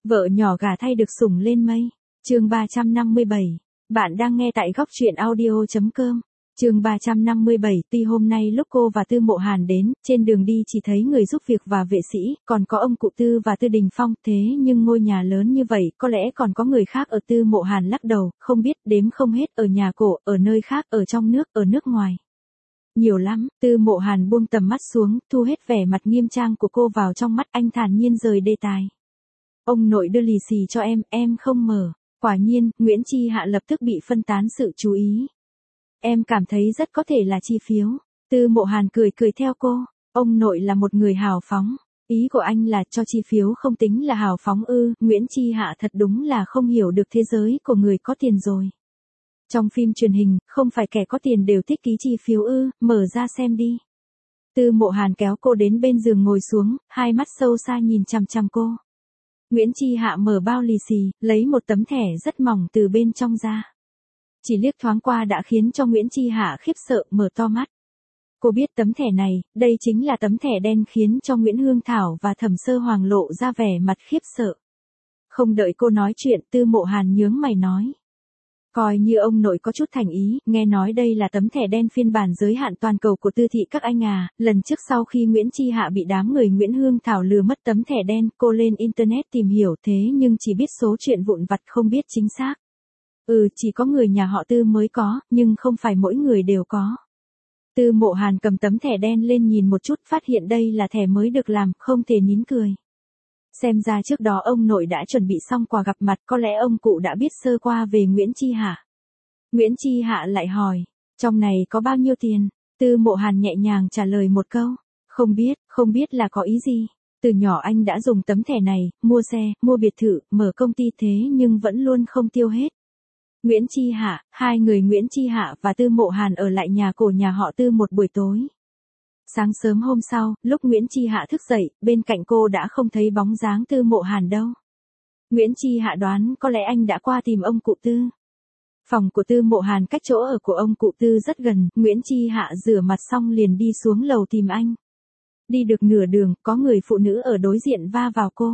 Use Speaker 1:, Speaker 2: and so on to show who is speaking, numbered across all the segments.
Speaker 1: Vợ nhỏ gả thay được sủng lên mây. Chương 357. Bạn đang nghe tại góc truyện audio.com. Chương 357. Tuy hôm nay lúc cô và Tư Mộ Hàn đến, trên đường đi chỉ thấy người giúp việc và vệ sĩ, còn có ông cụ Tư và Tư Đình Phong, thế nhưng ngôi nhà lớn như vậy, có lẽ còn có người khác. Ở Tư Mộ Hàn lắc đầu, không biết, đếm không hết, ở nhà cổ, ở nơi khác, ở trong nước, ở nước ngoài. Nhiều lắm. Tư Mộ Hàn buông tầm mắt xuống, thu hết vẻ mặt nghiêm trang của cô vào trong mắt, anh thản nhiên rời đề tài. Ông nội đưa lì xì cho em không mở. Quả nhiên, Nguyễn Chi Hạ lập tức bị phân tán sự chú ý. Em cảm thấy rất có thể là chi phiếu. Tư Mộ Hàn cười theo cô. Ông nội là một người hào phóng. Ý của anh là cho chi phiếu không tính là hào phóng ư? Nguyễn Chi Hạ thật đúng là không hiểu được thế giới của người có tiền rồi. Trong phim truyền hình, không phải kẻ có tiền đều thích ký chi phiếu ư? Mở ra xem đi. Tư Mộ Hàn kéo cô đến bên giường ngồi xuống, hai mắt sâu xa nhìn chằm chằm cô. Nguyễn Chi Hạ mở bao lì xì, lấy một tấm thẻ rất mỏng từ bên trong ra. Chỉ liếc thoáng qua đã khiến cho Nguyễn Chi Hạ khiếp sợ, mở to mắt. Cô biết tấm thẻ này, đây chính là tấm thẻ đen, khiến cho Nguyễn Hương Thảo và Thẩm Sơ Hoàng lộ ra vẻ mặt khiếp sợ. Không đợi cô nói chuyện, Tư Mộ Hàn nhướng mày nói. Coi như ông nội có chút thành ý, nghe nói đây là tấm thẻ đen phiên bản giới hạn toàn cầu của Tư thị các anh à. Lần trước sau khi Nguyễn Chi Hạ bị đám người Nguyễn Hương Thảo lừa mất tấm thẻ đen, cô lên internet tìm hiểu, thế nhưng chỉ biết số chuyện vụn vặt, không biết chính xác. Chỉ có người nhà họ Tư mới có, nhưng không phải mỗi người đều có. Tư Mộ Hàn cầm tấm thẻ đen lên nhìn một chút, phát hiện đây là thẻ mới được làm, không thể nín cười. Xem ra trước đó ông nội đã chuẩn bị xong quà gặp mặt, có lẽ ông cụ đã biết sơ qua về Nguyễn Chi Hạ. Nguyễn Chi Hạ lại hỏi, trong này có bao nhiêu tiền? Tư Mộ Hàn nhẹ nhàng trả lời một câu, không biết là có ý gì. Từ nhỏ anh đã dùng tấm thẻ này, mua xe, mua biệt thự, mở công ty, thế nhưng vẫn luôn không tiêu hết. Nguyễn Chi Hạ, hai người Nguyễn Chi Hạ và Tư Mộ Hàn ở lại nhà cổ nhà họ Tư một buổi tối. Sáng sớm hôm sau, lúc Nguyễn Chi Hạ thức dậy, bên cạnh cô đã không thấy bóng dáng Tư Mộ Hàn đâu. Nguyễn Chi Hạ đoán có lẽ anh đã qua tìm ông cụ Tư. Phòng của Tư Mộ Hàn cách chỗ ở của ông cụ Tư rất gần, Nguyễn Chi Hạ rửa mặt xong liền đi xuống lầu tìm anh. Đi được nửa đường, có người phụ nữ ở đối diện va vào cô.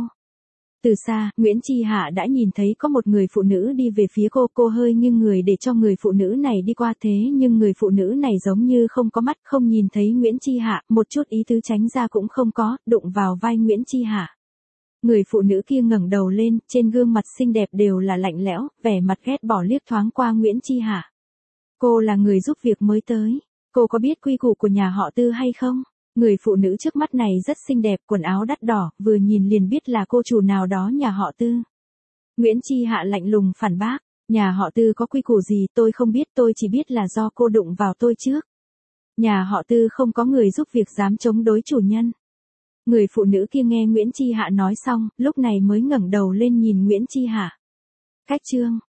Speaker 1: Từ xa, Nguyễn Chi Hạ đã nhìn thấy có một người phụ nữ đi về phía cô hơi nghiêng người để cho người phụ nữ này đi qua, thế nhưng người phụ nữ này giống như không có mắt, không nhìn thấy Nguyễn Chi Hạ, một chút ý tứ tránh ra cũng không có, đụng vào vai Nguyễn Chi Hạ. Người phụ nữ kia ngẩng đầu lên, trên gương mặt xinh đẹp đều là lạnh lẽo, vẻ mặt ghét bỏ liếc thoáng qua Nguyễn Chi Hạ. Cô là người giúp việc mới tới, cô có biết quy củ của nhà họ Tư hay không? Người phụ nữ trước mắt này rất xinh đẹp, quần áo đắt đỏ, vừa nhìn liền biết là cô chủ nào đó nhà họ Tư. Nguyễn Chi Hạ lạnh lùng phản bác, nhà họ Tư có quy củ gì tôi không biết, tôi chỉ biết là do cô đụng vào tôi trước. Nhà họ Tư không có người giúp việc dám chống đối chủ nhân. Người phụ nữ kia nghe Nguyễn Chi Hạ nói xong, lúc này mới ngẩng đầu lên nhìn Nguyễn Chi Hạ. Cách chương